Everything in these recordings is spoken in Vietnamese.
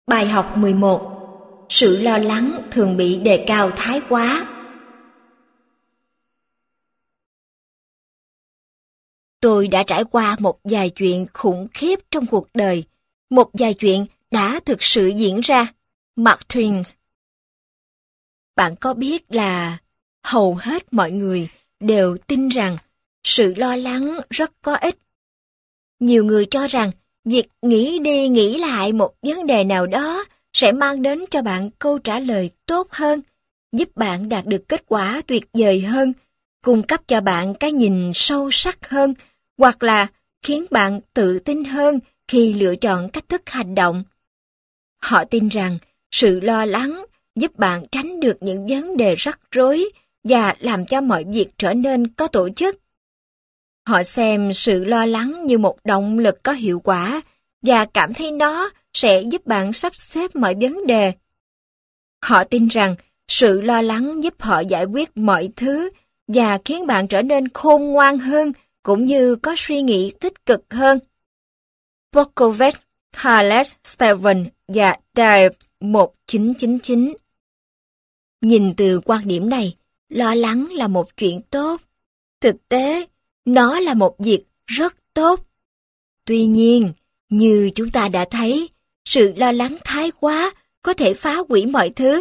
Bài học 11. Sự lo lắng thường bị đề cao thái quá. Tôi đã trải qua một vài chuyện khủng khiếp trong cuộc đời. Một vài chuyện đã thực sự diễn ra. Mark Twain. Bạn có biết là hầu hết mọi người đều tin rằng sự lo lắng rất có ích. Nhiều người cho rằng việc nghĩ đi nghĩ lại một vấn đề nào đó sẽ mang đến cho bạn câu trả lời tốt hơn, giúp bạn đạt được kết quả tuyệt vời hơn, cung cấp cho bạn cái nhìn sâu sắc hơn, hoặc là khiến bạn tự tin hơn khi lựa chọn cách thức hành động. Họ tin rằng sự lo lắng giúp bạn tránh được những vấn đề rắc rối và làm cho mọi việc trở nên có tổ chức. Họ xem sự lo lắng như một động lực có hiệu quả và cảm thấy nó sẽ giúp bạn sắp xếp mọi vấn đề. Họ tin rằng sự lo lắng giúp họ giải quyết mọi thứ và khiến bạn trở nên khôn ngoan hơn cũng như có suy nghĩ tích cực hơn. Berkowitz, Harles, Steven và Dale 1999. Nhìn từ quan điểm này, lo lắng là một chuyện tốt. Thực tế, nó là một việc rất tốt. Tuy nhiên, như chúng ta đã thấy, sự lo lắng thái quá có thể phá hủy mọi thứ.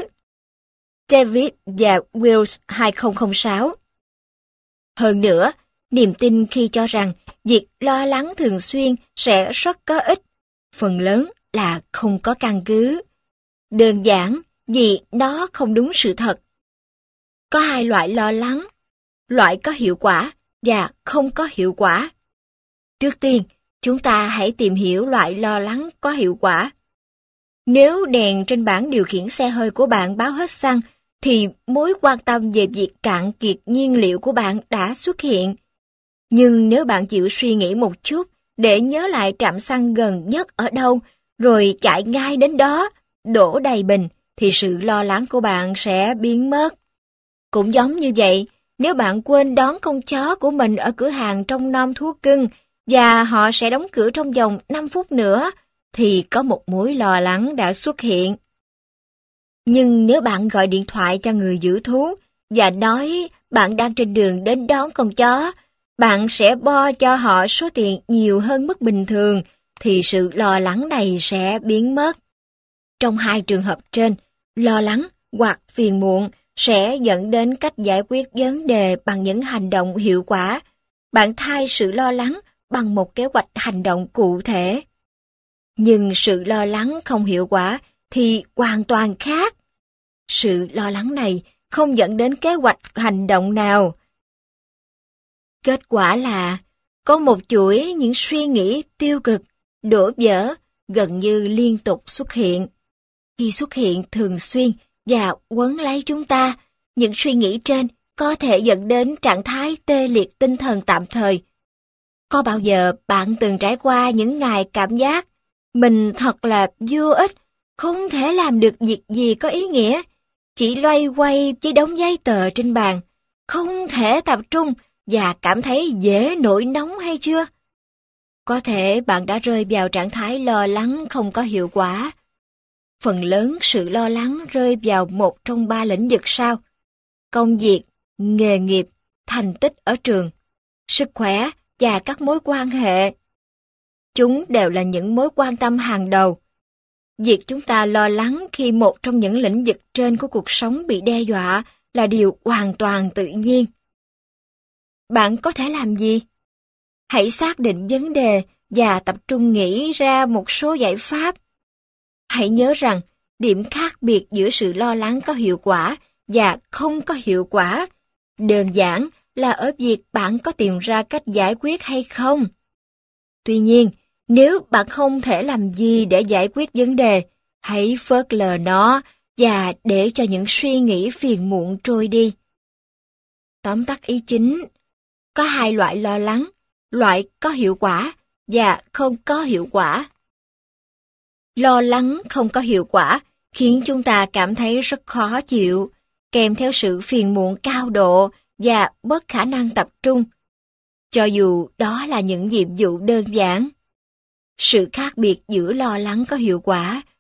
David và Wills 2006. Hơn nữa, niềm tin khi cho rằng việc lo lắng thường xuyên sẽ rất có ích, phần lớn là không có căn cứ. Đơn giản vì nó không đúng sự thật. Có hai loại lo lắng, loại có hiệu quả và không có hiệu quả. Trước tiên, chúng ta hãy tìm hiểu loại lo lắng có hiệu quả. Nếu đèn trên bảng điều khiển xe hơi của bạn báo hết xăng, thì mối quan tâm về việc cạn kiệt nhiên liệu của bạn đã xuất hiện. Nhưng nếu bạn chịu suy nghĩ một chút để nhớ lại trạm xăng gần nhất ở đâu, rồi chạy ngay đến đó, đổ đầy bình, thì sự lo lắng của bạn sẽ biến mất. Cũng giống như vậy, nếu bạn quên đón con chó của mình ở cửa hàng trông nom thú cưng và họ sẽ đóng cửa trong vòng 5 phút nữa, thì có một mối lo lắng đã xuất hiện. Nhưng nếu bạn gọi điện thoại cho người giữ thú và nói bạn đang trên đường đến đón con chó, bạn sẽ bo cho họ số tiền nhiều hơn mức bình thường, thì sự lo lắng này sẽ biến mất. Trong hai trường hợp trên, lo lắng hoặc phiền muộn sẽ dẫn đến cách giải quyết vấn đề bằng những hành động hiệu quả. Bạn thay sự lo lắng bằng một kế hoạch hành động cụ thể. Nhưng sự lo lắng không hiệu quả thì hoàn toàn khác. Sự lo lắng này không dẫn đến kế hoạch hành động nào. Kết quả là có một chuỗi những suy nghĩ tiêu cực, đổ vỡ, gần như liên tục xuất hiện. Khi xuất hiện thường xuyên và quấn lấy chúng ta, những suy nghĩ trên có thể dẫn đến trạng thái tê liệt tinh thần tạm thời. Có bao giờ bạn từng trải qua những ngày cảm giác mình thật là vô ích, không thể làm được việc gì có ý nghĩa, chỉ loay hoay với đống giấy tờ trên bàn, không thể tập trung và cảm thấy dễ nổi nóng hay chưa? Có thể bạn đã rơi vào trạng thái lo lắng không có hiệu quả. Phần lớn sự lo lắng rơi vào một trong ba lĩnh vực sau: công việc, nghề nghiệp, thành tích ở trường, sức khỏe và các mối quan hệ. Chúng đều là những mối quan tâm hàng đầu. Việc chúng ta lo lắng khi một trong những lĩnh vực trên của cuộc sống bị đe dọa là điều hoàn toàn tự nhiên. Bạn có thể làm gì? Hãy xác định vấn đề và tập trung nghĩ ra một số giải pháp. Hãy nhớ rằng điểm khác biệt giữa sự lo lắng có hiệu quả và không có hiệu quả đơn giản là ở việc bạn có tìm ra cách giải quyết hay không. Tuy nhiên, nếu bạn không thể làm gì để giải quyết vấn đề, hãy phớt lờ nó và để cho những suy nghĩ phiền muộn trôi đi. Tóm tắt ý chính, có hai loại lo lắng, loại có hiệu quả và không có hiệu quả. Lo lắng không có hiệu quả khiến chúng ta cảm thấy rất khó chịu, kèm theo sự phiền muộn cao độ và mất khả năng tập trung, cho dù đó là những nhiệm vụ đơn giản. Sự khác biệt giữa lo lắng có hiệu quả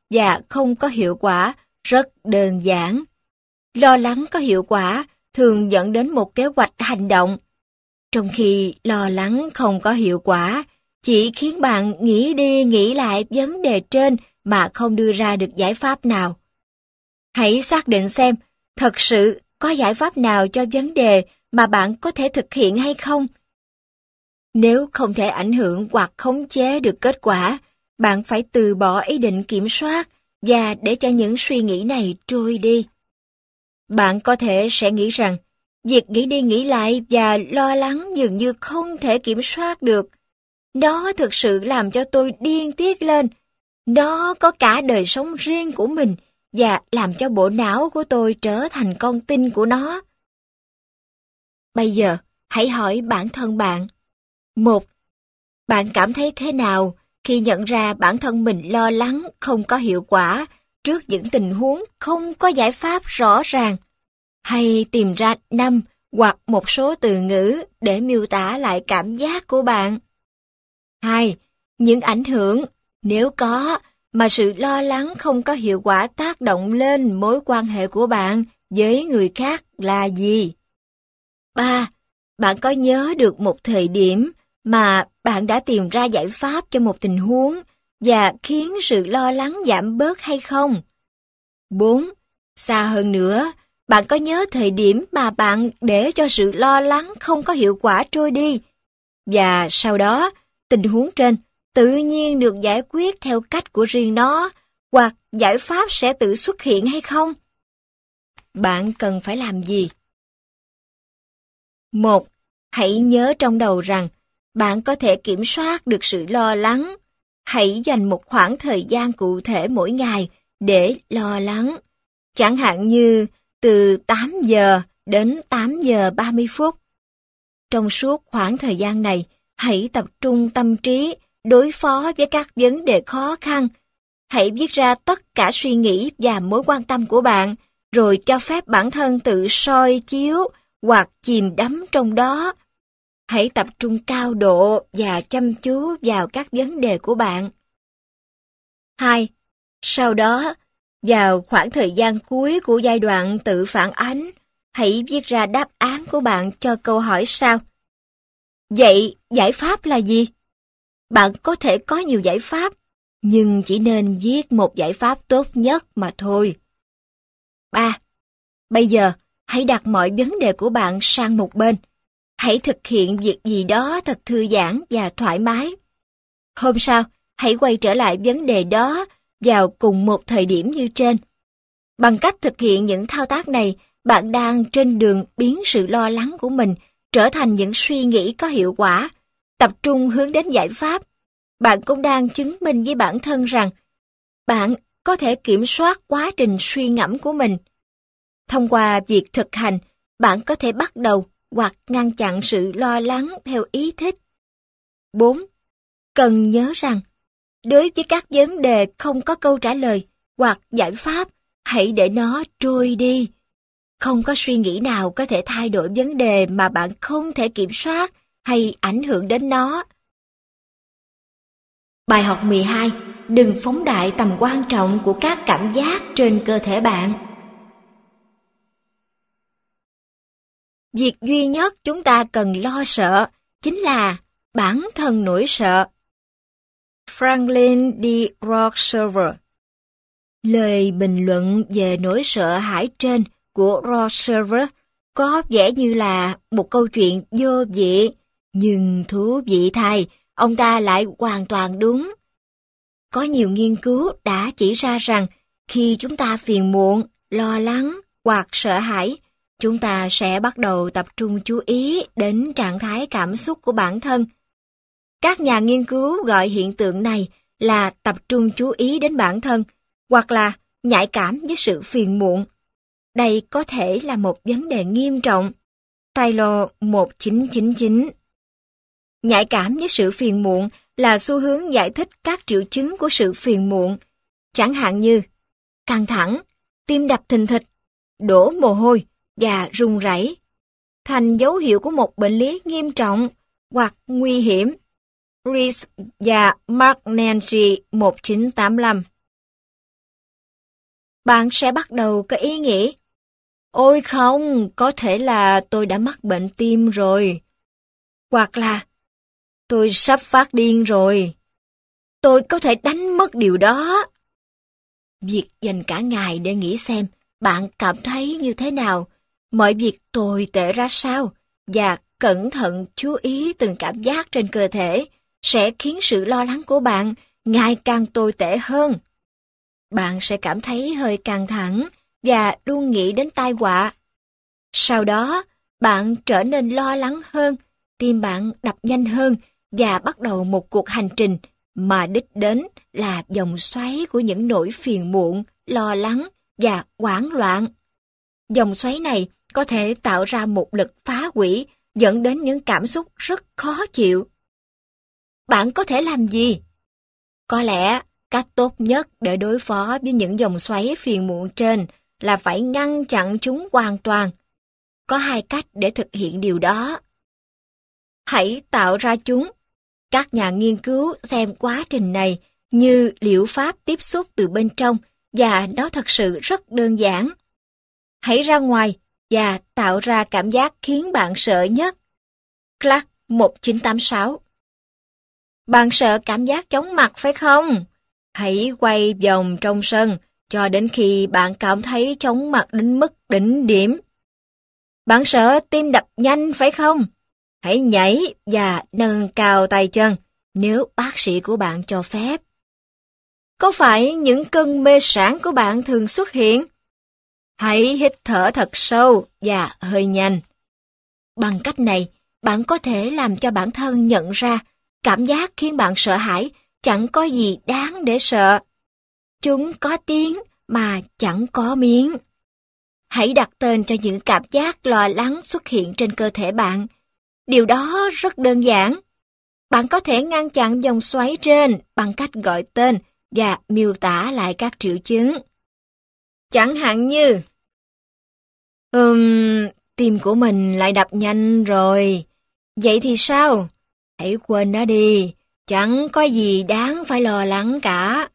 và không có hiệu quả rất đơn giản. Lo lắng có hiệu quả thường dẫn đến một kế hoạch hành động, trong khi lo lắng không có hiệu quả, chỉ khiến bạn nghĩ đi nghĩ lại vấn đề trên mà không đưa ra được giải pháp nào. Hãy xác định xem thật sự có giải pháp nào cho vấn đề mà bạn có thể thực hiện hay không. Nếu không thể ảnh hưởng hoặc khống chế được kết quả, bạn phải từ bỏ ý định kiểm soát và để cho những suy nghĩ này trôi đi. Bạn có thể sẽ nghĩ rằng, việc nghĩ đi nghĩ lại và lo lắng dường như không thể kiểm soát được. Nó thực sự làm cho tôi điên tiết lên. Nó có cả đời sống riêng của mình và làm cho bộ não của tôi trở thành con tin của nó. Bây giờ, hãy hỏi bản thân bạn. 1. Bạn cảm thấy thế nào khi nhận ra bản thân mình lo lắng không có hiệu quả trước những tình huống không có giải pháp rõ ràng? Hay tìm ra 5 hoặc một số từ ngữ để miêu tả lại cảm giác của bạn. 2. Những ảnh hưởng, nếu có, mà sự lo lắng không có hiệu quả tác động lên mối quan hệ của bạn với người khác là gì? 3. Bạn có nhớ được một thời điểm mà bạn đã tìm ra giải pháp cho một tình huống và khiến sự lo lắng giảm bớt hay không? 4. Xa hơn nữa, bạn có nhớ thời điểm mà bạn để cho sự lo lắng không có hiệu quả trôi đi, và sau đó tình huống trên tự nhiên được giải quyết theo cách của riêng nó, hoặc giải pháp sẽ tự xuất hiện hay không? Bạn cần phải làm gì? 1. Hãy nhớ trong đầu rằng bạn có thể kiểm soát được sự lo lắng. Hãy dành một khoảng thời gian cụ thể mỗi ngày để lo lắng. Chẳng hạn như từ 8 giờ đến 8 giờ 30 phút. Trong suốt khoảng thời gian này, hãy tập trung tâm trí đối phó với các vấn đề khó khăn. Hãy viết ra tất cả suy nghĩ và mối quan tâm của bạn, rồi cho phép bản thân tự soi chiếu hoặc chìm đắm trong đó. Hãy tập trung cao độ và chăm chú vào các vấn đề của bạn. 2. Sau đó, vào khoảng thời gian cuối của giai đoạn tự phản ánh, hãy viết ra đáp án của bạn cho câu hỏi sau. Vậy, giải pháp là gì? Bạn có thể có nhiều giải pháp, nhưng chỉ nên viết một giải pháp tốt nhất mà thôi. 3. Bây giờ, hãy đặt mọi vấn đề của bạn sang một bên. Hãy thực hiện việc gì đó thật thư giãn và thoải mái. Hôm sau, hãy quay trở lại vấn đề đó vào cùng một thời điểm như trên. Bằng cách thực hiện những thao tác này, bạn đang trên đường biến sự lo lắng của mình trở thành những suy nghĩ có hiệu quả, tập trung hướng đến giải pháp. Bạn cũng đang chứng minh với bản thân rằng bạn có thể kiểm soát quá trình suy ngẫm của mình. Thông qua việc thực hành, bạn có thể bắt đầu hoặc ngăn chặn sự lo lắng theo ý thích. 4. Cần nhớ rằng, đối với các vấn đề không có câu trả lời hoặc giải pháp, hãy để nó trôi đi. Không có suy nghĩ nào có thể thay đổi vấn đề mà bạn không thể kiểm soát hay ảnh hưởng đến nó. Bài học 12. Đừng phóng đại tầm quan trọng của các cảm giác trên cơ thể bạn. Việc duy nhất chúng ta cần lo sợ chính là bản thân nỗi sợ. Franklin D. Roosevelt. Lời bình luận về nỗi sợ hãi trên của Roosevelt có vẻ như là một câu chuyện vô vị, nhưng thú vị thay, ông ta lại hoàn toàn đúng. Có nhiều nghiên cứu đã chỉ ra rằng khi chúng ta phiền muộn, lo lắng hoặc sợ hãi, chúng ta sẽ bắt đầu tập trung chú ý đến trạng thái cảm xúc của bản thân. Các nhà nghiên cứu gọi hiện tượng này là tập trung chú ý đến bản thân, hoặc là nhạy cảm với sự phiền muộn. Đây có thể là một vấn đề nghiêm trọng. Taylor 1999. Nhạy cảm với sự phiền muộn là xu hướng giải thích các triệu chứng của sự phiền muộn, chẳng hạn như căng thẳng, tim đập thình thịch, đổ mồ hôi và run rẩy, thành dấu hiệu của một bệnh lý nghiêm trọng hoặc nguy hiểm. Rees và Mark Nancy 1985. bạn sẽ bắt đầu có ý nghĩ, ôi không, có thể là tôi đã mắc bệnh tim rồi. Hoặc là, tôi sắp phát điên rồi. Tôi có thể đánh mất điều đó. Việc dành cả ngày để nghĩ xem bạn cảm thấy như thế nào, mọi việc tồi tệ ra sao, và cẩn thận chú ý từng cảm giác trên cơ thể sẽ khiến sự lo lắng của bạn ngày càng tồi tệ hơn. Bạn sẽ cảm thấy hơi căng thẳng và luôn nghĩ đến tai họa. Sau đó, bạn trở nên lo lắng hơn, tim bạn đập nhanh hơn và bắt đầu một cuộc hành trình mà đích đến là vòng xoáy của những nỗi phiền muộn, lo lắng và hoảng loạn. Dòng xoáy này có thể tạo ra một lực phá hủy dẫn đến những cảm xúc rất khó chịu. Bạn có thể làm gì? Có lẽ cách tốt nhất để đối phó với những dòng xoáy phiền muộn trên là phải ngăn chặn chúng hoàn toàn. Có hai cách để thực hiện điều đó. Hãy tạo ra chúng. Các nhà nghiên cứu xem quá trình này như liệu pháp tiếp xúc từ bên trong và nó thật sự rất đơn giản. Hãy ra ngoài và tạo ra cảm giác khiến bạn sợ nhất. Clark 1986. Bạn sợ cảm giác chóng mặt phải không? Hãy quay vòng trong sân cho đến khi bạn cảm thấy chóng mặt đến mức đỉnh điểm. Bạn sợ tim đập nhanh phải không? Hãy nhảy và nâng cao tay chân nếu bác sĩ của bạn cho phép. Có phải những cơn mê sảng của bạn thường xuất hiện? Hãy hít thở thật sâu và hơi nhanh. Bằng cách này, bạn có thể làm cho bản thân nhận ra cảm giác khiến bạn sợ hãi chẳng có gì đáng để sợ. Chúng có tiếng mà chẳng có miếng. Hãy đặt tên cho những cảm giác lo lắng xuất hiện trên cơ thể bạn. Điều đó rất đơn giản. Bạn có thể ngăn chặn dòng xoáy trên bằng cách gọi tên và miêu tả lại các triệu chứng. Chẳng hạn như tim của mình lại đập nhanh rồi. Vậy thì sao? Hãy quên nó đi, chẳng có gì đáng phải lo lắng cả.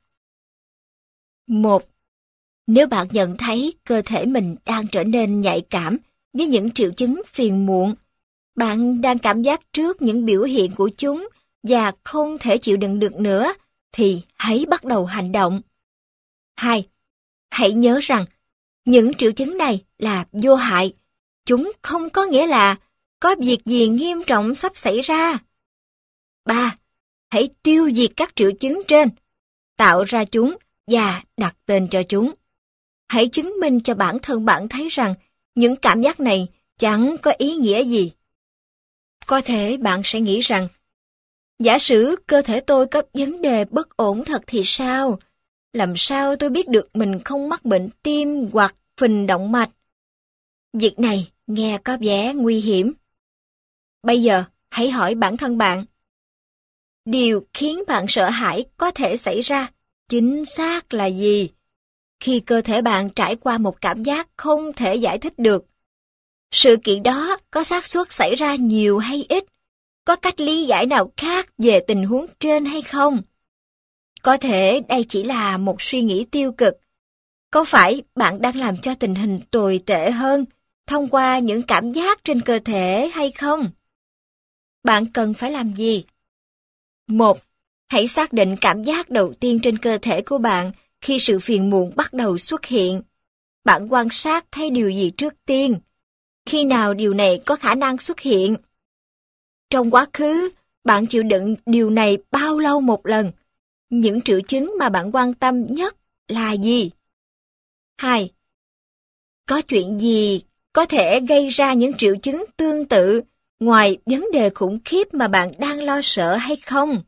1. Nếu bạn nhận thấy cơ thể mình đang trở nên nhạy cảm với những triệu chứng phiền muộn, bạn đang cảm giác trước những biểu hiện của chúng và không thể chịu đựng được nữa, thì hãy bắt đầu hành động. 2. Hãy nhớ rằng, những triệu chứng này là vô hại. Chúng không có nghĩa là có việc gì nghiêm trọng sắp xảy ra. 3. Hãy tiêu diệt các triệu chứng trên, tạo ra chúng và đặt tên cho chúng. Hãy chứng minh cho bản thân bạn thấy rằng những cảm giác này chẳng có ý nghĩa gì. Có thể bạn sẽ nghĩ rằng, giả sử cơ thể tôi có vấn đề bất ổn thật thì sao? Làm sao tôi biết được mình không mắc bệnh tim hoặc phình động mạch? Việc này nghe có vẻ nguy hiểm. Bây giờ, hãy hỏi bản thân bạn. Điều khiến bạn sợ hãi có thể xảy ra chính xác là gì? Khi cơ thể bạn trải qua một cảm giác không thể giải thích được, sự kiện đó có xác suất xảy ra nhiều hay ít? Có cách lý giải nào khác về tình huống trên hay không? Có thể đây chỉ là một suy nghĩ tiêu cực. Có phải bạn đang làm cho tình hình tồi tệ hơn thông qua những cảm giác trên cơ thể hay không? Bạn cần phải làm gì? 1. Hãy xác định cảm giác đầu tiên trên cơ thể của bạn khi sự phiền muộn bắt đầu xuất hiện. Bạn quan sát thấy điều gì trước tiên? Khi nào điều này có khả năng xuất hiện? Trong quá khứ, bạn chịu đựng điều này bao lâu một lần? Những triệu chứng mà bạn quan tâm nhất là gì? 2. Có chuyện gì có thể gây ra những triệu chứng tương tự ngoài vấn đề khủng khiếp mà bạn đang lo sợ hay không?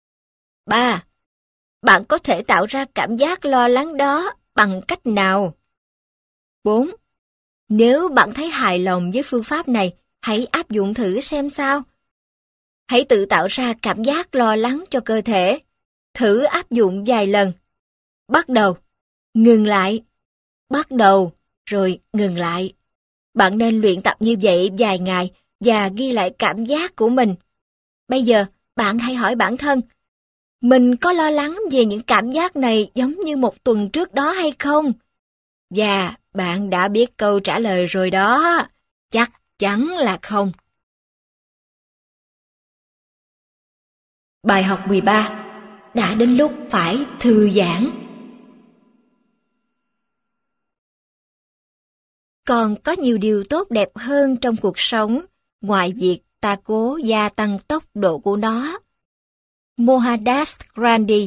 3. Bạn có thể tạo ra cảm giác lo lắng đó bằng cách nào? 4. Nếu bạn thấy hài lòng với phương pháp này, hãy áp dụng thử xem sao. Hãy tự tạo ra cảm giác lo lắng cho cơ thể. Thử áp dụng vài lần. Bắt đầu, ngừng lại. Bắt đầu, rồi ngừng lại. Bạn nên luyện tập như vậy vài ngày và ghi lại cảm giác của mình. Bây giờ, bạn hãy hỏi bản thân, mình có lo lắng về những cảm giác này giống như một tuần trước đó hay không? Và bạn đã biết câu trả lời rồi đó. Chắc chắn là không. Bài học 13. Đã đến lúc phải thư giãn. Còn có nhiều điều tốt đẹp hơn trong cuộc sống, ngoài việc ta cố gia tăng tốc độ của nó. Mohandas Gandhi.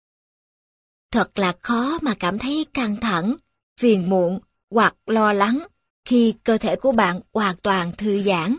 Thật là khó mà cảm thấy căng thẳng, phiền muộn hoặc lo lắng khi cơ thể của bạn hoàn toàn thư giãn.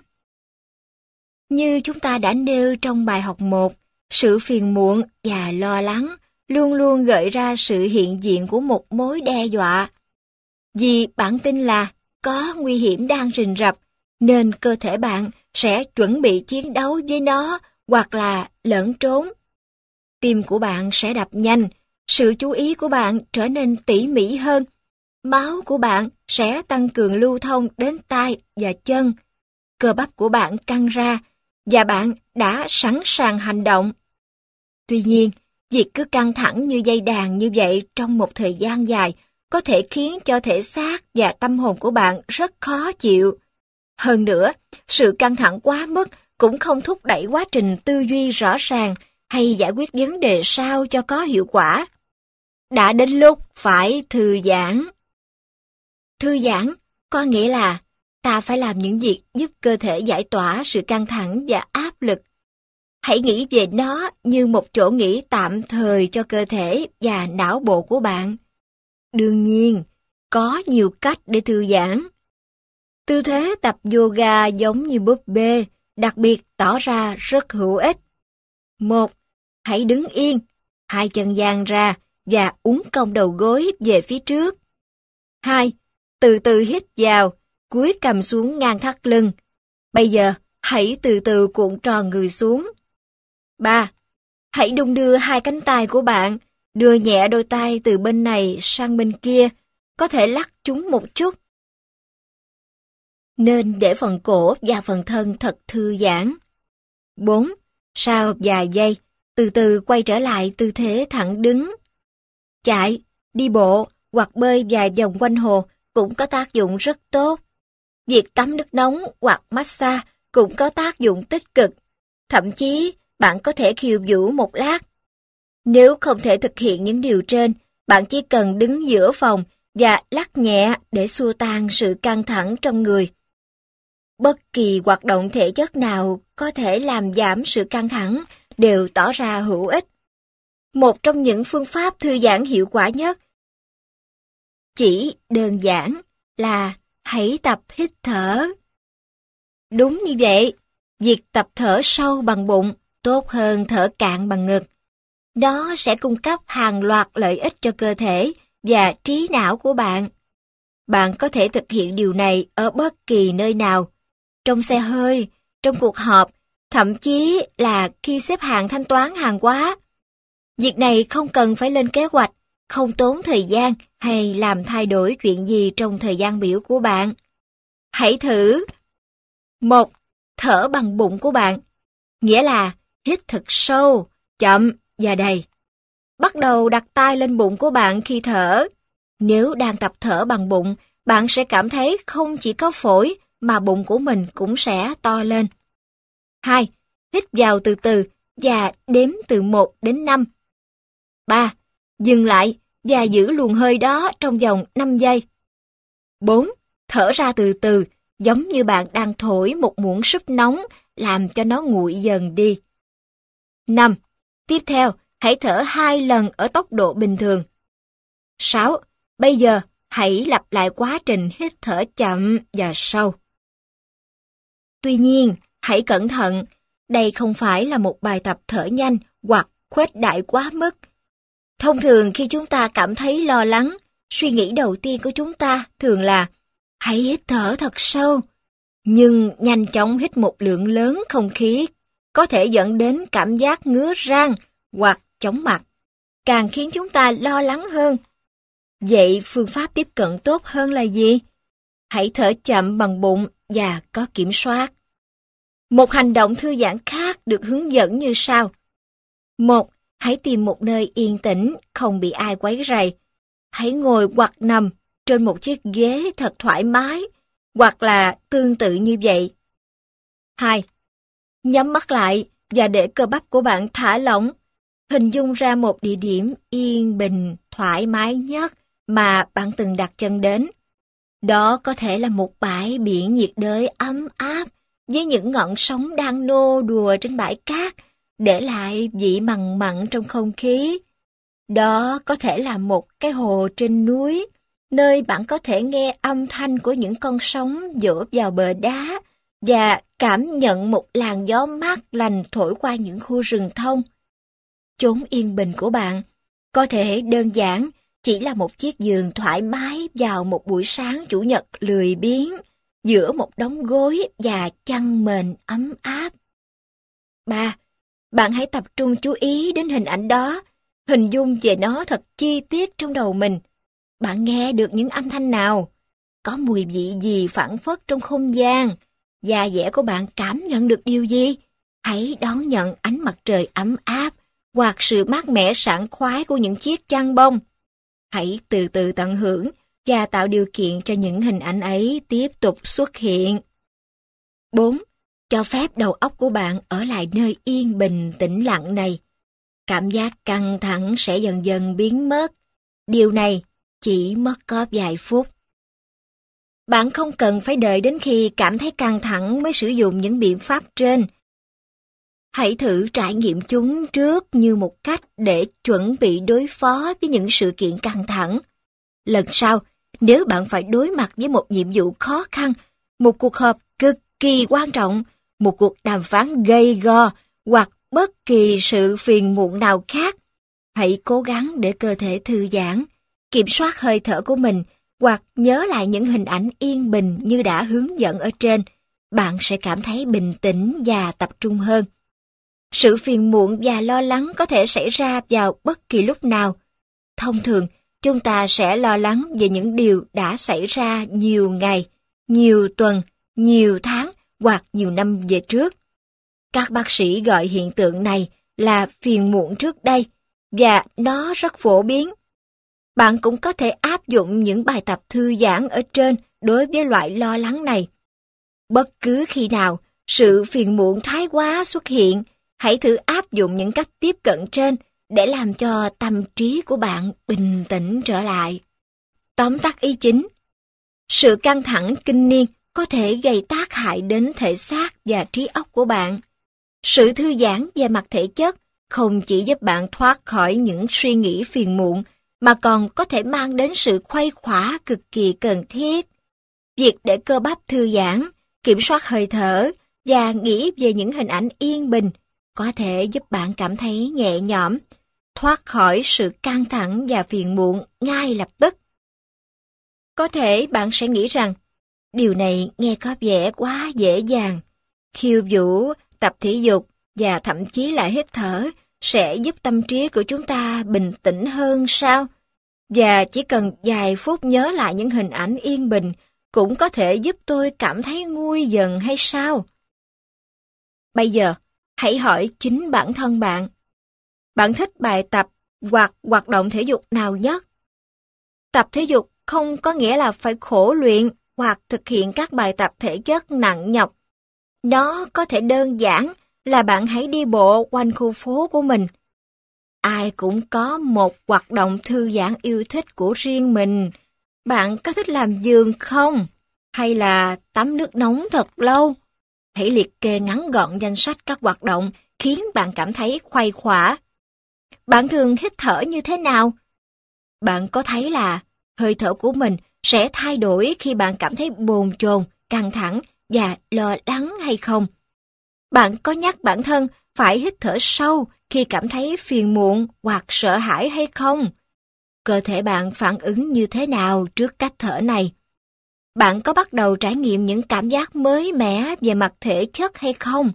Như chúng ta đã nêu trong bài học 1, sự phiền muộn và lo lắng luôn luôn gợi ra sự hiện diện của một mối đe dọa. Vì bạn tin là có nguy hiểm đang rình rập, nên cơ thể bạn sẽ chuẩn bị chiến đấu với nó hoặc là lẩn trốn. Tim của bạn sẽ đập nhanh, sự chú ý của bạn trở nên tỉ mỉ hơn, máu của bạn sẽ tăng cường lưu thông đến tay và chân, cơ bắp của bạn căng ra và bạn đã sẵn sàng hành động. Tuy nhiên, việc cứ căng thẳng như dây đàn như vậy trong một thời gian dài có thể khiến cho thể xác và tâm hồn của bạn rất khó chịu. Hơn nữa, sự căng thẳng quá mức cũng không thúc đẩy quá trình tư duy rõ ràng hay giải quyết vấn đề sao cho có hiệu quả. Đã đến lúc phải thư giãn. Thư giãn có nghĩa là ta phải làm những việc giúp cơ thể giải tỏa sự căng thẳng và áp lực. Hãy nghĩ về nó như một chỗ nghỉ tạm thời cho cơ thể và não bộ của bạn. Đương nhiên, có nhiều cách để thư giãn. Tư thế tập yoga giống như búp bê, đặc biệt tỏ ra rất hữu ích. 1. Hãy đứng yên, hai chân dang ra và uốn cong đầu gối về phía trước. 2. Từ từ hít vào, cúi cằm xuống ngang thắt lưng. Bây giờ, hãy từ từ cuộn tròn người xuống. 3. Hãy đung đưa hai cánh tay của bạn, đưa nhẹ đôi tay từ bên này sang bên kia, có thể lắc chúng một chút. Nên để phần cổ và phần thân thật thư giãn. 4. Sau vài giây, từ từ quay trở lại tư thế thẳng đứng. Chạy, đi bộ hoặc bơi vài vòng quanh hồ cũng có tác dụng rất tốt. Việc tắm nước nóng hoặc massage cũng có tác dụng tích cực. Thậm chí, bạn có thể khiêu vũ một lát. Nếu không thể thực hiện những điều trên, bạn chỉ cần đứng giữa phòng và lắc nhẹ để xua tan sự căng thẳng trong người. Bất kỳ hoạt động thể chất nào có thể làm giảm sự căng thẳng đều tỏ ra hữu ích. Một trong những phương pháp thư giãn hiệu quả nhất chỉ đơn giản là hãy tập hít thở. Đúng như vậy, việc tập thở sâu bằng bụng tốt hơn thở cạn bằng ngực. Nó sẽ cung cấp hàng loạt lợi ích cho cơ thể và trí não của bạn. Bạn có thể thực hiện điều này ở bất kỳ nơi nào, trong xe hơi, trong cuộc họp, thậm chí là khi xếp hàng thanh toán hàng hóa. Việc này không cần phải lên kế hoạch, không tốn thời gian hay làm thay đổi chuyện gì trong thời gian biểu của bạn. Hãy thử. 1. Thở bằng bụng của bạn, nghĩa là hít thật sâu, chậm và đầy. Bắt đầu đặt tay lên bụng của bạn khi thở. Nếu đang tập thở bằng bụng, bạn sẽ cảm thấy không chỉ có phổi mà bụng của mình cũng sẽ to lên. 2. Hít vào từ từ và đếm từ 1 đến 5. 3. Dừng lại và giữ luồng hơi đó trong vòng 5 giây. 4. Thở ra từ từ, giống như bạn đang thổi một muỗng súp nóng làm cho nó nguội dần đi. 5. Tiếp theo, hãy thở 2 lần ở tốc độ bình thường. 6. Bây giờ, hãy lặp lại quá trình hít thở chậm và sâu. Tuy nhiên, hãy cẩn thận, đây không phải là một bài tập thở nhanh hoặc khuếch đại quá mức. Thông thường khi chúng ta cảm thấy lo lắng, suy nghĩ đầu tiên của chúng ta thường là hãy hít thở thật sâu. Nhưng nhanh chóng hít một lượng lớn không khí có thể dẫn đến cảm giác ngứa răng hoặc chóng mặt, càng khiến chúng ta lo lắng hơn. Vậy phương pháp tiếp cận tốt hơn là gì? Hãy thở chậm bằng bụng và có kiểm soát. Một hành động thư giãn khác được hướng dẫn như sau. 1. Hãy tìm một nơi yên tĩnh, không bị ai quấy rầy. Hãy ngồi hoặc nằm, trên một chiếc ghế thật thoải mái, hoặc là tương tự như vậy. 2. Nhắm mắt lại và để cơ bắp của bạn thả lỏng. Hình dung ra một địa điểm yên bình, thoải mái nhất mà bạn từng đặt chân đến. Đó có thể là một bãi biển nhiệt đới ấm áp với những ngọn sóng đang nô đùa trên bãi cát, để lại vị mặn mặn trong không khí. Đó có thể là một cái hồ trên núi, nơi bạn có thể nghe âm thanh của những con sóng dỗ vào bờ đá và cảm nhận một làn gió mát lành thổi qua những khu rừng thông. Chốn yên bình của bạn có thể đơn giản chỉ là một chiếc giường thoải mái vào một buổi sáng chủ nhật lười biếng, giữa một đống gối và chăn mền ấm áp. 3. Bạn hãy tập trung chú ý đến hình ảnh đó, hình dung về nó thật chi tiết trong đầu mình. Bạn nghe được những âm thanh nào? Có mùi vị gì phảng phất trong không gian? Da dẻ của bạn cảm nhận được điều gì? Hãy đón nhận ánh mặt trời ấm áp hoặc sự mát mẻ sảng khoái của những chiếc chăn bông. Hãy từ từ tận hưởng và tạo điều kiện cho những hình ảnh ấy tiếp tục xuất hiện. 4. Cho phép đầu óc của bạn ở lại nơi yên bình tĩnh lặng này. Cảm giác căng thẳng sẽ dần dần biến mất. Điều này chỉ mất có vài phút. Bạn không cần phải đợi đến khi cảm thấy căng thẳng mới sử dụng những biện pháp trên. Hãy thử trải nghiệm chúng trước như một cách để chuẩn bị đối phó với những sự kiện căng thẳng. Lần sau, nếu bạn phải đối mặt với một nhiệm vụ khó khăn, một cuộc họp cực kỳ quan trọng, một cuộc đàm phán gay go hoặc bất kỳ sự phiền muộn nào khác, hãy cố gắng để cơ thể thư giãn, kiểm soát hơi thở của mình hoặc nhớ lại những hình ảnh yên bình như đã hướng dẫn ở trên. Bạn sẽ cảm thấy bình tĩnh và tập trung hơn. Sự phiền muộn và lo lắng có thể xảy ra vào bất kỳ lúc nào. Thông thường, chúng ta sẽ lo lắng về những điều đã xảy ra nhiều ngày, nhiều tuần, nhiều tháng hoặc nhiều năm về trước. Các bác sĩ gọi hiện tượng này là phiền muộn trước đây, và nó rất phổ biến. Bạn cũng có thể áp dụng những bài tập thư giãn ở trên đối với loại lo lắng này. Bất cứ khi nào sự phiền muộn thái quá xuất hiện, hãy thử áp dụng những cách tiếp cận trên để làm cho tâm trí của bạn bình tĩnh trở lại. Tóm tắt ý chính. Sự căng thẳng kinh niên có thể gây tác hại đến thể xác và trí óc của bạn. Sự thư giãn về mặt thể chất không chỉ giúp bạn thoát khỏi những suy nghĩ phiền muộn, mà còn có thể mang đến sự khuây khỏa cực kỳ cần thiết. Việc để cơ bắp thư giãn, kiểm soát hơi thở và nghĩ về những hình ảnh yên bình có thể giúp bạn cảm thấy nhẹ nhõm, thoát khỏi sự căng thẳng và phiền muộn ngay lập tức. Có thể bạn sẽ nghĩ rằng, điều này nghe có vẻ quá dễ dàng. Khiêu vũ, tập thể dục và thậm chí là hít thở sẽ giúp tâm trí của chúng ta bình tĩnh hơn sao? Và chỉ cần vài phút nhớ lại những hình ảnh yên bình cũng có thể giúp tôi cảm thấy nguôi dần hay sao? Bây giờ, hãy hỏi chính bản thân bạn. Bạn thích bài tập hoặc hoạt động thể dục nào nhất? Tập thể dục không có nghĩa là phải khổ luyện hoặc thực hiện các bài tập thể chất nặng nhọc. Nó có thể đơn giản là bạn hãy đi bộ quanh khu phố của mình. Ai cũng có một hoạt động thư giãn yêu thích của riêng mình. Bạn có thích làm vườn không? Hay là tắm nước nóng thật lâu? Hãy liệt kê ngắn gọn danh sách các hoạt động khiến bạn cảm thấy khuây khỏa. Bạn thường hít thở như thế nào? Bạn có thấy là hơi thở của mình sẽ thay đổi khi bạn cảm thấy bồn chồn, căng thẳng và lo lắng hay không? Bạn có nhắc bản thân phải hít thở sâu khi cảm thấy phiền muộn hoặc sợ hãi hay không? Cơ thể bạn phản ứng như thế nào trước cách thở này? Bạn có bắt đầu trải nghiệm những cảm giác mới mẻ về mặt thể chất hay không?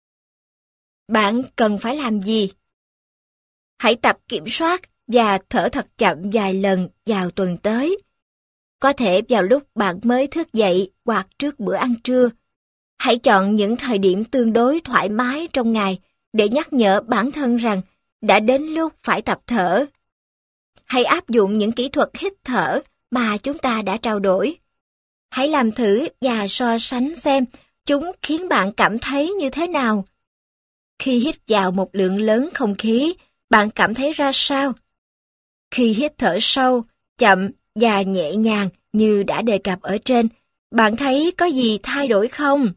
Bạn cần phải làm gì? Hãy tập kiểm soát và thở thật chậm vài lần vào tuần tới. Có thể vào lúc bạn mới thức dậy hoặc trước bữa ăn trưa. Hãy chọn những thời điểm tương đối thoải mái trong ngày để nhắc nhở bản thân rằng đã đến lúc phải tập thở. Hãy áp dụng những kỹ thuật hít thở mà chúng ta đã trao đổi. Hãy làm thử và so sánh xem chúng khiến bạn cảm thấy như thế nào. Khi hít vào một lượng lớn không khí, bạn cảm thấy ra sao? Khi hít thở sâu, chậm và nhẹ nhàng như đã đề cập ở trên, bạn thấy có gì thay đổi không?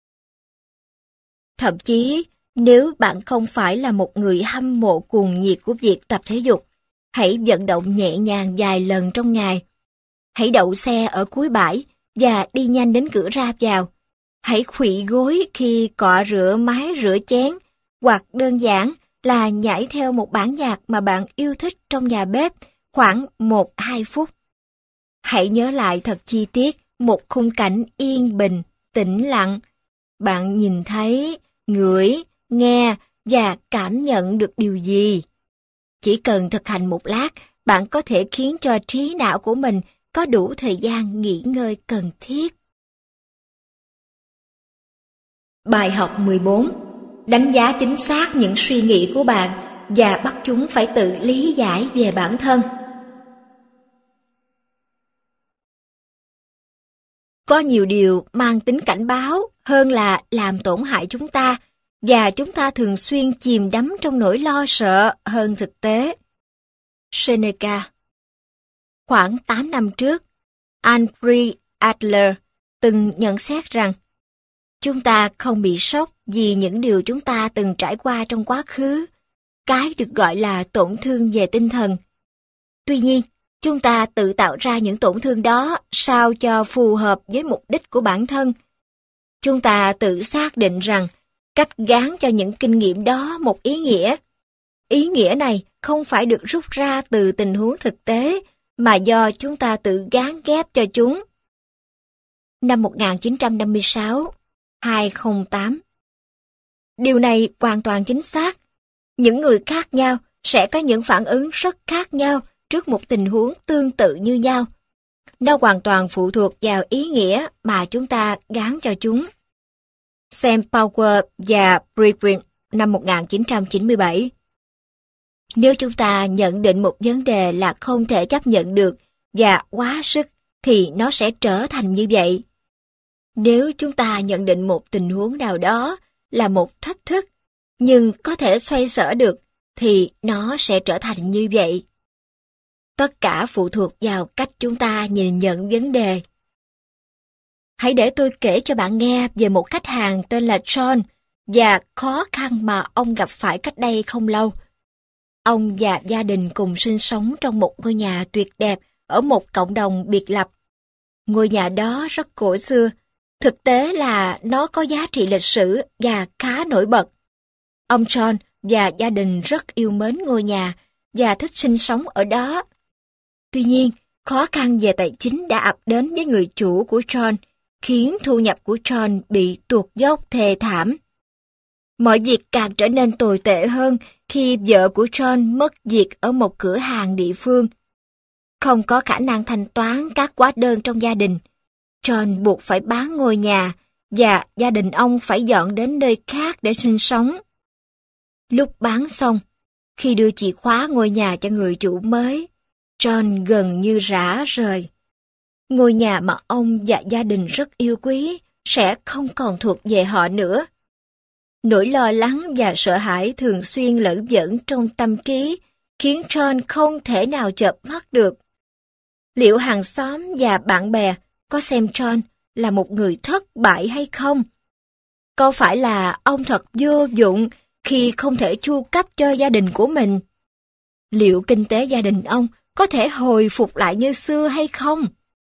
Thậm chí, nếu bạn không phải là một người hâm mộ cuồng nhiệt của việc tập thể dục, hãy vận động nhẹ nhàng vài lần trong ngày. Hãy đậu xe ở cuối bãi và đi nhanh đến cửa ra vào. Hãy khuỵu gối khi cọ rửa máy rửa chén, hoặc đơn giản là nhảy theo một bản nhạc mà bạn yêu thích trong nhà bếp khoảng 1-2 phút. Hãy nhớ lại thật chi tiết một khung cảnh yên bình, tĩnh lặng. Bạn nhìn thấy, ngửi, nghe và cảm nhận được điều gì? Chỉ cần thực hành một lát, bạn có thể khiến cho trí não của mình có đủ thời gian nghỉ ngơi cần thiết. Bài học 14. Đánh giá chính xác những suy nghĩ của bạn và bắt chúng phải tự lý giải về bản thân. Có nhiều điều mang tính cảnh báo hơn là làm tổn hại chúng ta, và chúng ta thường xuyên chìm đắm trong nỗi lo sợ hơn thực tế. Seneca. Khoảng 8 năm trước, Henry Adler từng nhận xét rằng chúng ta không bị sốc vì những điều chúng ta từng trải qua trong quá khứ, cái được gọi là tổn thương về tinh thần. Tuy nhiên, chúng ta tự tạo ra những tổn thương đó sao cho phù hợp với mục đích của bản thân. Chúng ta tự xác định rằng cách gán cho những kinh nghiệm đó một ý nghĩa. Ý nghĩa này không phải được rút ra từ tình huống thực tế, mà do chúng ta tự gán ghép cho chúng. Năm 1956, 208. Điều này hoàn toàn chính xác. Những người khác nhau sẽ có những phản ứng rất khác nhau trước một tình huống tương tự như nhau. Nó hoàn toàn phụ thuộc vào ý nghĩa mà chúng ta gán cho chúng. Sam Power và Brewin năm 1997. Nếu chúng ta nhận định một vấn đề là không thể chấp nhận được và quá sức, thì nó sẽ trở thành như vậy. Nếu chúng ta nhận định một tình huống nào đó là một thách thức, nhưng có thể xoay sở được, thì nó sẽ trở thành như vậy. Tất cả phụ thuộc vào cách chúng ta nhìn nhận vấn đề. Hãy để tôi kể cho bạn nghe về một khách hàng tên là John và khó khăn mà ông gặp phải cách đây không lâu. Ông và gia đình cùng sinh sống trong một ngôi nhà tuyệt đẹp ở một cộng đồng biệt lập. Ngôi nhà đó rất cổ xưa, thực tế là nó có giá trị lịch sử và khá nổi bật. Ông John và gia đình rất yêu mến ngôi nhà và thích sinh sống ở đó. Tuy nhiên, khó khăn về tài chính đã ập đến với người chủ của John, khiến thu nhập của John bị tuột dốc thê thảm. Mọi việc càng trở nên tồi tệ hơn khi vợ của John mất việc ở một cửa hàng địa phương. Không có khả năng thanh toán các hóa đơn trong gia đình, John buộc phải bán ngôi nhà và gia đình ông phải dọn đến nơi khác để sinh sống. Lúc bán xong, khi đưa chìa khóa ngôi nhà cho người chủ mới, John gần như rã rời. Ngôi nhà mà ông và gia đình rất yêu quý sẽ không còn thuộc về họ nữa. Nỗi lo lắng và sợ hãi thường xuyên lẫn vẩn trong tâm trí khiến John không thể nào chợp mắt được. Liệu hàng xóm và bạn bè có xem John là một người thất bại hay không? Có phải là ông thật vô dụng khi không thể chu cấp cho gia đình của mình? Liệu kinh tế gia đình ông có thể hồi phục lại như xưa hay không?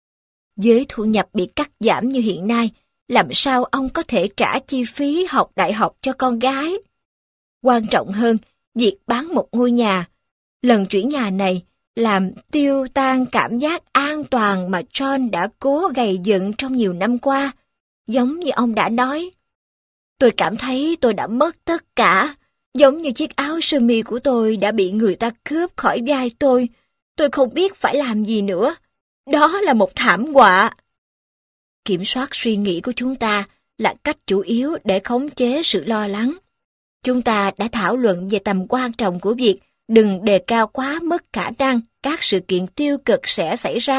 Với thu nhập bị cắt giảm như hiện nay, làm sao ông có thể trả chi phí học đại học cho con gái? Quan trọng hơn, việc bán một ngôi nhà, lần chuyển nhà này làm tiêu tan cảm giác an toàn mà John đã cố gầy dựng trong nhiều năm qua. Giống như ông đã nói, tôi cảm thấy tôi đã mất tất cả, giống như chiếc áo sơ mi của tôi đã bị người ta cướp khỏi vai tôi không biết phải làm gì nữa. Đó là một thảm họa. Kiểm soát suy nghĩ của chúng ta là cách chủ yếu để khống chế sự lo lắng. Chúng ta đã thảo luận về tầm quan trọng của việc đừng đề cao quá mức khả năng các sự kiện tiêu cực sẽ xảy ra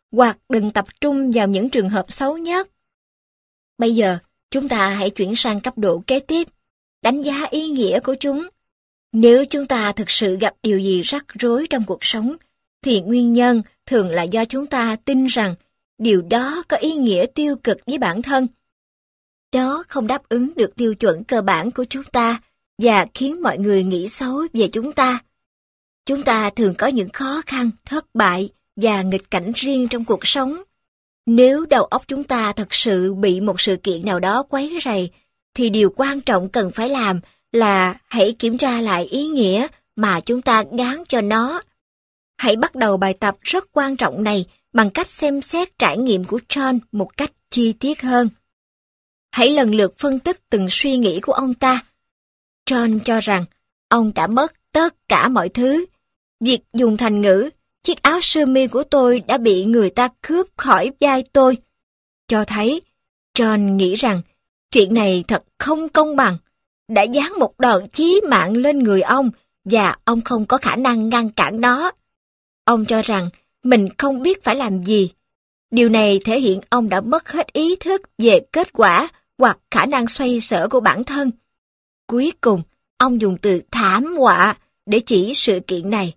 hoặc đừng tập trung vào những trường hợp xấu nhất. Bây giờ, chúng ta hãy chuyển sang cấp độ kế tiếp, đánh giá ý nghĩa của chúng. Nếu chúng ta thực sự gặp điều gì rắc rối trong cuộc sống, thì nguyên nhân thường là do chúng ta tin rằng điều đó có ý nghĩa tiêu cực với bản thân. Đó không đáp ứng được tiêu chuẩn cơ bản của chúng ta và khiến mọi người nghĩ xấu về chúng ta. Chúng ta thường có những khó khăn, thất bại và nghịch cảnh riêng trong cuộc sống. Nếu đầu óc chúng ta thật sự bị một sự kiện nào đó quấy rầy, thì điều quan trọng cần phải làm là hãy kiểm tra lại ý nghĩa mà chúng ta gán cho nó. Hãy bắt đầu bài tập rất quan trọng này bằng cách xem xét trải nghiệm của John một cách chi tiết hơn. Hãy lần lượt phân tích từng suy nghĩ của ông ta. John cho rằng ông đã mất tất cả mọi thứ. Việc dùng thành ngữ, chiếc áo sơ mi của tôi đã bị người ta cướp khỏi vai tôi, cho thấy John nghĩ rằng chuyện này thật không công bằng, đã giáng một đòn chí mạng lên người ông và ông không có khả năng ngăn cản nó. Ông cho rằng mình không biết phải làm gì. Điều này thể hiện ông đã mất hết ý thức về kết quả hoặc khả năng xoay sở của bản thân. Cuối cùng, ông dùng từ thảm họa để chỉ sự kiện này.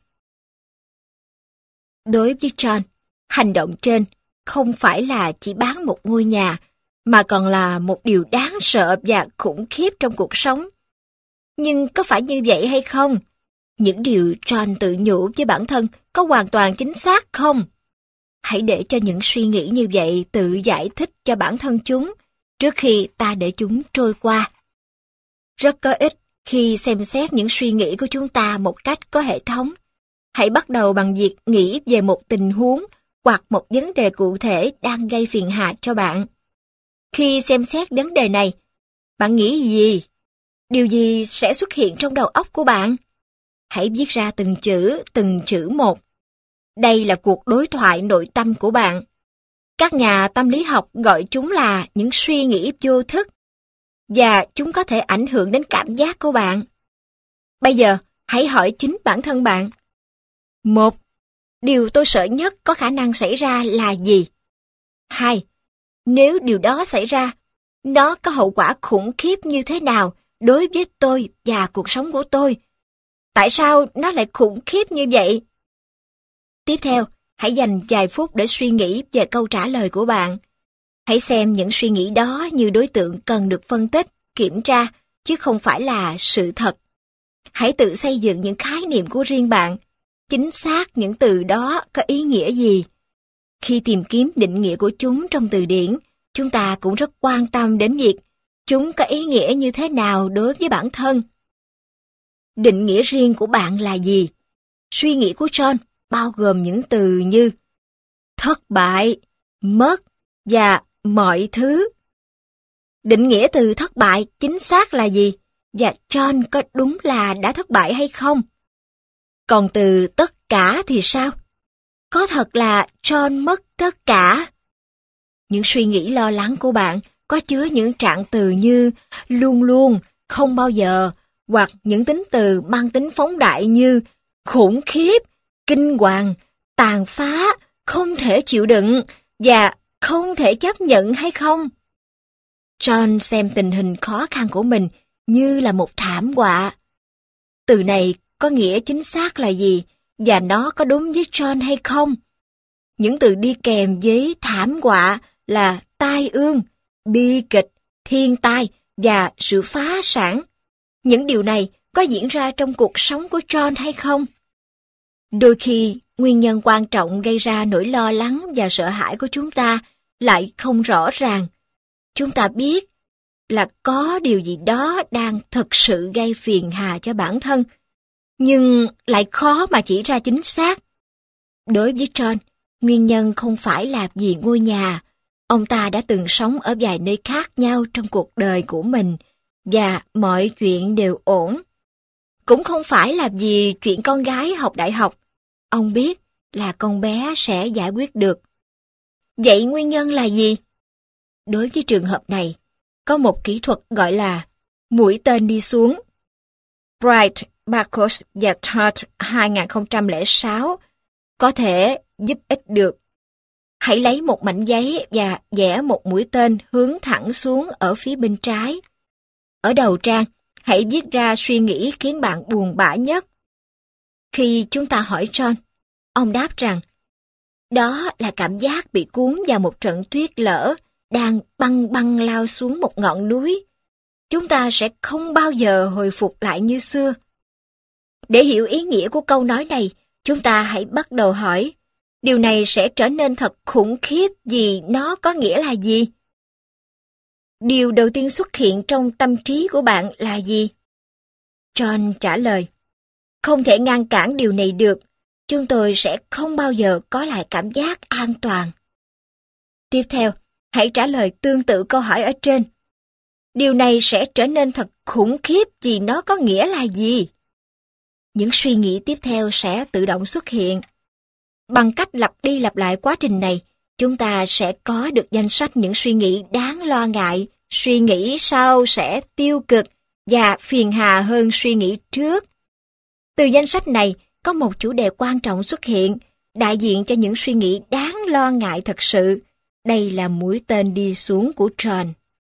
Đối với John, hành động trên không phải là chỉ bán một ngôi nhà, mà còn là một điều đáng sợ và khủng khiếp trong cuộc sống. Nhưng có phải như vậy hay không? Những điều John tự nhủ với bản thân có hoàn toàn chính xác không? Hãy để cho những suy nghĩ như vậy tự giải thích cho bản thân chúng, trước khi ta để chúng trôi qua. Rất có ích khi xem xét những suy nghĩ của chúng ta một cách có hệ thống. Hãy bắt đầu bằng việc nghĩ về một tình huống hoặc một vấn đề cụ thể đang gây phiền hà cho bạn. Khi xem xét vấn đề này, bạn nghĩ gì? Điều gì sẽ xuất hiện trong đầu óc của bạn? Hãy viết ra từng chữ một. Đây là cuộc đối thoại nội tâm của bạn. Các nhà tâm lý học gọi chúng là những suy nghĩ vô thức, và chúng có thể ảnh hưởng đến cảm giác của bạn. Bây giờ, hãy hỏi chính bản thân bạn. 1. Điều tôi sợ nhất có khả năng xảy ra là gì? 2. Nếu điều đó xảy ra, nó có hậu quả khủng khiếp như thế nào đối với tôi và cuộc sống của tôi? Tại sao nó lại khủng khiếp như vậy? Tiếp theo, hãy dành vài phút để suy nghĩ về câu trả lời của bạn. Hãy xem những suy nghĩ đó như đối tượng cần được phân tích, kiểm tra, chứ không phải là sự thật. Hãy tự xây dựng những khái niệm của riêng bạn. Chính xác những từ đó có ý nghĩa gì? Khi tìm kiếm định nghĩa của chúng trong từ điển, chúng ta cũng rất quan tâm đến việc chúng có ý nghĩa như thế nào đối với bản thân. Định nghĩa riêng của bạn là gì? Suy nghĩ của John bao gồm những từ như thất bại, mất và mọi thứ. Định nghĩa từ thất bại chính xác là gì? Và John có đúng là đã thất bại hay không? Còn từ tất cả thì sao? Có thật là John mất tất cả? Những suy nghĩ lo lắng của bạn có chứa những trạng từ như luôn luôn, không bao giờ, hoặc những tính từ mang tính phóng đại như khủng khiếp, kinh hoàng, tàn phá, không thể chịu đựng và không thể chấp nhận hay không? John xem tình hình khó khăn của mình như là một thảm họa. Từ này có nghĩa chính xác là gì và nó có đúng với John hay không? Những từ đi kèm với thảm họa là tai ương, bi kịch, thiên tai và sự phá sản. Những điều này có diễn ra trong cuộc sống của John hay không? Đôi khi, nguyên nhân quan trọng gây ra nỗi lo lắng và sợ hãi của chúng ta lại không rõ ràng. Chúng ta biết là có điều gì đó đang thực sự gây phiền hà cho bản thân, nhưng lại khó mà chỉ ra chính xác. Đối với John, nguyên nhân không phải là vì ngôi nhà. Ông ta đã từng sống ở vài nơi khác nhau trong cuộc đời của mình, và mọi chuyện đều ổn. Cũng không phải là vì chuyện con gái học đại học. Ông biết là con bé sẽ giải quyết được. Vậy nguyên nhân là gì? Đối với trường hợp này, có một kỹ thuật gọi là mũi tên đi xuống. Bright, Marcos và Todd 2006 có thể giúp ích được. hãy lấy một mảnh giấy và vẽ một mũi tên hướng thẳng xuống ở phía bên trái. Ở đầu trang, hãy viết ra suy nghĩ khiến bạn buồn bã nhất. Khi chúng ta hỏi John, ông đáp rằng, đó là cảm giác bị cuốn vào một trận tuyết lở đang băng băng lao xuống một ngọn núi. Chúng ta sẽ không bao giờ hồi phục lại như xưa. Để hiểu ý nghĩa của câu nói này, chúng ta hãy bắt đầu hỏi, điều này sẽ trở nên thật khủng khiếp vì nó có nghĩa là gì? Điều đầu tiên xuất hiện trong tâm trí của bạn là gì? John trả lời, không thể ngăn cản điều này được. Chúng tôi sẽ không bao giờ có lại cảm giác an toàn. Tiếp theo, hãy trả lời tương tự câu hỏi ở trên. Điều này sẽ trở nên thật khủng khiếp vì nó có nghĩa là gì? Những suy nghĩ tiếp theo sẽ tự động xuất hiện. Bằng cách lặp đi lặp lại quá trình này, chúng ta sẽ có được danh sách những suy nghĩ đáng lo ngại, suy nghĩ sau sẽ tiêu cực và phiền hà hơn suy nghĩ trước. Từ danh sách này, có một chủ đề quan trọng xuất hiện, đại diện cho những suy nghĩ đáng lo ngại thật sự. Đây là mũi tên đi xuống của John.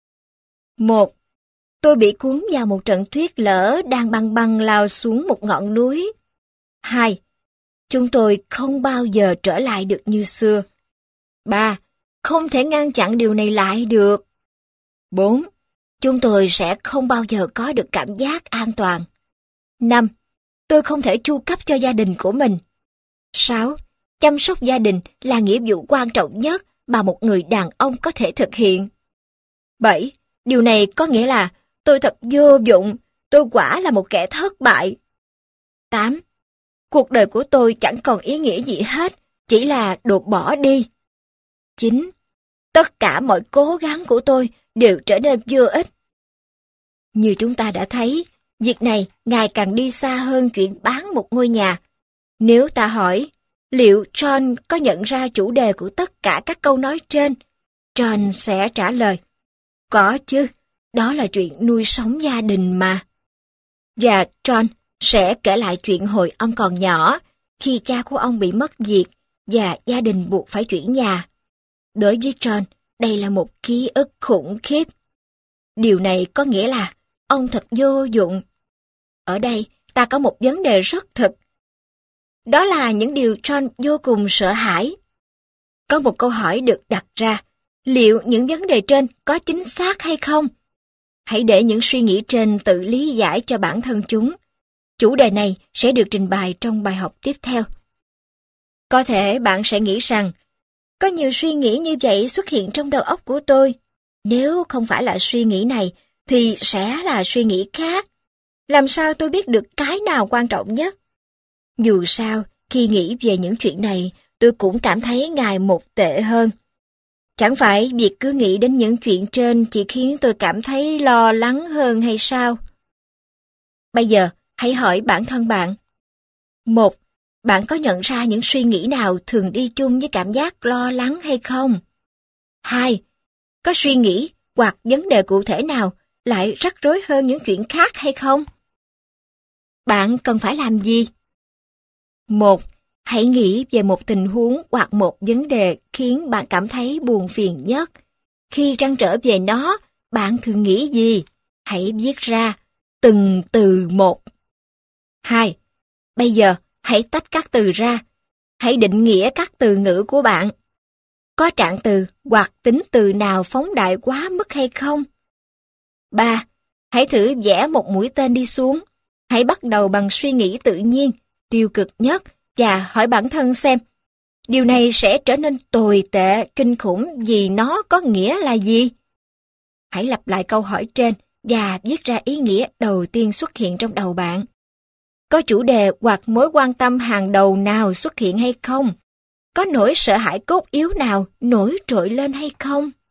1. Tôi bị cuốn vào một trận tuyết lở đang băng băng lao xuống một ngọn núi. 2. Chúng tôi không bao giờ trở lại được như xưa. 3. Không thể ngăn chặn điều này lại được. 4. Chúng tôi sẽ không bao giờ có được cảm giác an toàn. 5. Tôi không thể chu cấp cho gia đình của mình. 6. Chăm sóc gia đình là nghĩa vụ quan trọng nhất mà một người đàn ông có thể thực hiện. 7. Điều này có nghĩa là tôi thật vô dụng, tôi quả là một kẻ thất bại. 8. Cuộc đời của tôi chẳng còn ý nghĩa gì hết, chỉ là đột bỏ đi. 9. Tất cả mọi cố gắng của tôi đều trở nên vô ích. Như chúng ta đã thấy, việc này ngày càng đi xa hơn chuyện bán một ngôi nhà. Nếu ta hỏi, liệu John có nhận ra chủ đề của tất cả các câu nói trên? John sẽ trả lời, có chứ, đó là chuyện nuôi sống gia đình mà. Và John sẽ kể lại chuyện hồi ông còn nhỏ, khi cha của ông bị mất việc và gia đình buộc phải chuyển nhà. Đối với John, đây là một ký ức khủng khiếp. Điều này có nghĩa là ông thật vô dụng. Ở đây, ta có một vấn đề rất thực. Đó là những điều John vô cùng sợ hãi. Có một câu hỏi được đặt ra, liệu những vấn đề trên có chính xác hay không? Hãy để những suy nghĩ trên tự lý giải cho bản thân chúng. Chủ đề này sẽ được trình bày trong bài học tiếp theo. Có thể bạn sẽ nghĩ rằng, có nhiều suy nghĩ như vậy xuất hiện trong đầu óc của tôi. Nếu không phải là suy nghĩ này, thì sẽ là suy nghĩ khác. Làm sao tôi biết được cái nào quan trọng nhất? Dù sao, khi nghĩ về những chuyện này, tôi cũng cảm thấy ngày một tệ hơn. Chẳng phải việc cứ nghĩ đến những chuyện trên chỉ khiến tôi cảm thấy lo lắng hơn hay sao? Bây giờ, hãy hỏi bản thân bạn. 1. Bạn có nhận ra những suy nghĩ nào thường đi chung với cảm giác lo lắng hay không? 2. Có suy nghĩ hoặc vấn đề cụ thể nào lại rắc rối hơn những chuyện khác hay không? Bạn cần phải làm gì? 1. Hãy nghĩ về một tình huống hoặc một vấn đề khiến bạn cảm thấy buồn phiền nhất. Khi trăn trở về nó, bạn thường nghĩ gì? Hãy viết ra từng từ một. 2. Bây giờ, hãy tách các từ ra. Hãy định nghĩa các từ ngữ của bạn. Có trạng từ hoặc tính từ nào phóng đại quá mức hay không? 3. Hãy thử vẽ một mũi tên đi xuống. Hãy bắt đầu bằng suy nghĩ tự nhiên, tiêu cực nhất và hỏi bản thân xem điều này sẽ trở nên tồi tệ, kinh khủng vì nó có nghĩa là gì? Hãy lặp lại câu hỏi trên và viết ra ý nghĩa đầu tiên xuất hiện trong đầu bạn. Có chủ đề hoặc mối quan tâm hàng đầu nào xuất hiện hay không? Có nỗi sợ hãi cốt yếu nào nổi trội lên hay không?